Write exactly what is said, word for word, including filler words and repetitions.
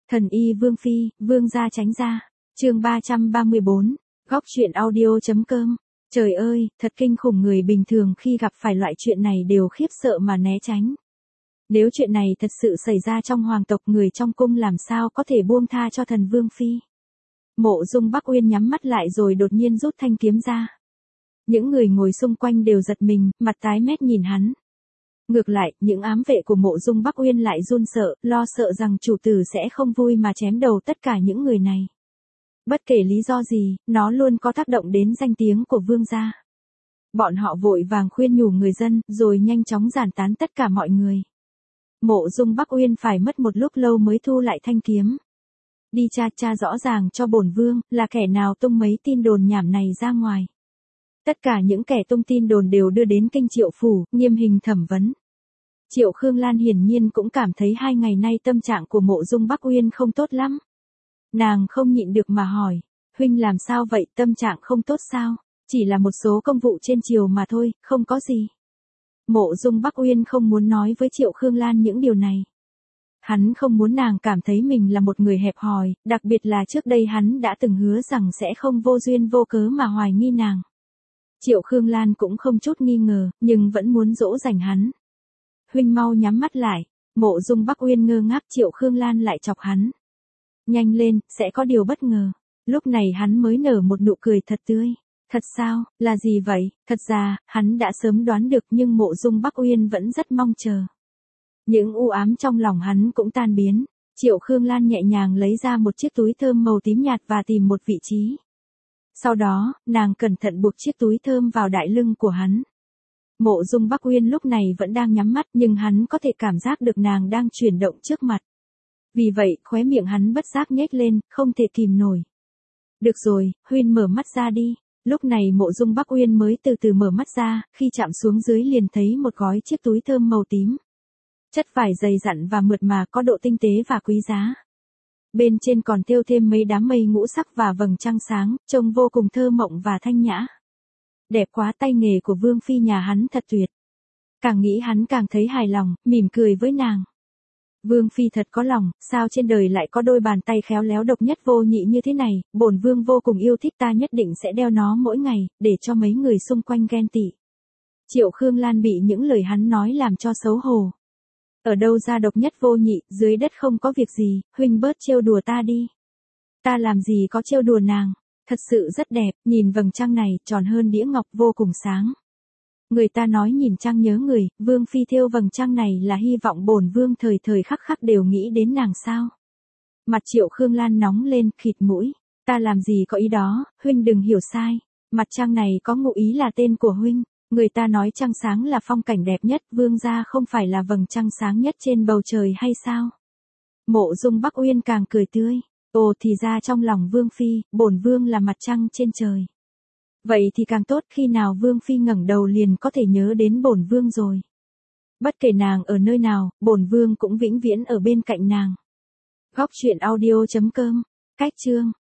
Thần y Vương Phi, Vương gia tránh ra. Chương ba trăm ba mươi bốn, Góc truyện audio.com. Trời ơi, thật kinh khủng, người bình thường khi gặp phải loại chuyện này đều khiếp sợ mà né tránh. Nếu chuyện này thật sự xảy ra trong hoàng tộc, người trong cung làm sao có thể buông tha cho thần Vương Phi. Mộ Dung Bắc Uyên nhắm mắt lại rồi đột nhiên rút thanh kiếm ra. Những người ngồi xung quanh đều giật mình, mặt tái mét nhìn hắn. Ngược lại, những ám vệ của Mộ Dung Bắc Uyên lại run sợ, lo sợ rằng chủ tử sẽ không vui mà chém đầu tất cả những người này. Bất kể lý do gì, nó luôn có tác động đến danh tiếng của vương gia. Bọn họ vội vàng khuyên nhủ người dân, rồi nhanh chóng giản tán tất cả mọi người. Mộ Dung Bắc Uyên phải mất một lúc lâu mới thu lại thanh kiếm. Đi tra tra rõ ràng cho bổn vương, là kẻ nào tung mấy tin đồn nhảm này ra ngoài. Tất cả những kẻ tung tin đồn đều đưa đến kinh Triệu phủ, nghiêm hình thẩm vấn. Triệu Khương Lan hiển nhiên cũng cảm thấy hai ngày nay tâm trạng của Mộ Dung Bắc Uyên không tốt lắm. Nàng không nhịn được mà hỏi, huynh làm sao vậy, tâm trạng không tốt sao? Chỉ là một số công vụ trên triều mà thôi, không có gì. Mộ Dung Bắc Uyên không muốn nói với Triệu Khương Lan những điều này. Hắn không muốn nàng cảm thấy mình là một người hẹp hòi, đặc biệt là trước đây hắn đã từng hứa rằng sẽ không vô duyên vô cớ mà hoài nghi nàng. Triệu Khương Lan cũng không chút nghi ngờ, nhưng vẫn muốn dỗ dành hắn. Huynh mau nhắm mắt lại. Mộ Dung Bắc Uyên ngơ ngác, Triệu Khương Lan lại chọc hắn. Nhanh lên, sẽ có điều bất ngờ. Lúc này hắn mới nở một nụ cười thật tươi. Thật sao, là gì vậy? Thật ra, hắn đã sớm đoán được nhưng Mộ Dung Bắc Uyên vẫn rất mong chờ. Những u ám trong lòng hắn cũng tan biến. Triệu Khương Lan nhẹ nhàng lấy ra một chiếc túi thơm màu tím nhạt và tìm một vị trí. Sau đó, nàng cẩn thận buộc chiếc túi thơm vào đại lưng của hắn. Mộ Dung Bắc Uyên lúc này vẫn đang nhắm mắt nhưng hắn có thể cảm giác được nàng đang chuyển động trước mặt. Vì vậy, khóe miệng hắn bất giác nhếch lên, không thể kìm nổi. Được rồi, Huynh mở mắt ra đi. Lúc này Mộ Dung Bắc Uyên mới từ từ mở mắt ra, khi chạm xuống dưới liền thấy một gói chiếc túi thơm màu tím. Chất vải dày dặn và mượt mà, có độ tinh tế và quý giá. Bên trên còn thêu thêm mấy đám mây ngũ sắc và vầng trăng sáng, trông vô cùng thơ mộng và thanh nhã. Đẹp quá, tay nghề của Vương Phi nhà hắn thật tuyệt. Càng nghĩ hắn càng thấy hài lòng, mỉm cười với nàng. Vương Phi thật có lòng, sao trên đời lại có đôi bàn tay khéo léo độc nhất vô nhị như thế này, bổn vương vô cùng yêu thích, ta nhất định sẽ đeo nó mỗi ngày, để cho mấy người xung quanh ghen tị. Triệu Khương Lan bị những lời hắn nói làm cho xấu hổ. Ở đâu ra độc nhất vô nhị, dưới đất không có việc gì, huynh bớt trêu đùa ta đi. Ta làm gì có trêu đùa nàng, thật sự rất đẹp, nhìn vầng trăng này, tròn hơn đĩa ngọc, vô cùng sáng. Người ta nói nhìn trăng nhớ người, Vương Phi thêu vầng trăng này là hy vọng bổn vương thời thời khắc khắc đều nghĩ đến nàng sao. Mặt Triệu Khương Lan nóng lên, khịt mũi. Ta làm gì có ý đó, huynh đừng hiểu sai. Mặt trăng này có ngụ ý là tên của huynh. Người ta nói trăng sáng là phong cảnh đẹp nhất, vương gia không phải là vầng trăng sáng nhất trên bầu trời hay sao? Mộ Dung Bắc Uyên càng cười tươi. Ồ, thì ra trong lòng Vương Phi, bổn vương là mặt trăng trên trời. Vậy thì càng tốt, khi nào Vương Phi ngẩng đầu liền có thể nhớ đến bổn vương rồi. Bất kể nàng ở nơi nào, bổn vương cũng vĩnh viễn ở bên cạnh nàng. Góc truyện audio.com. Cách chương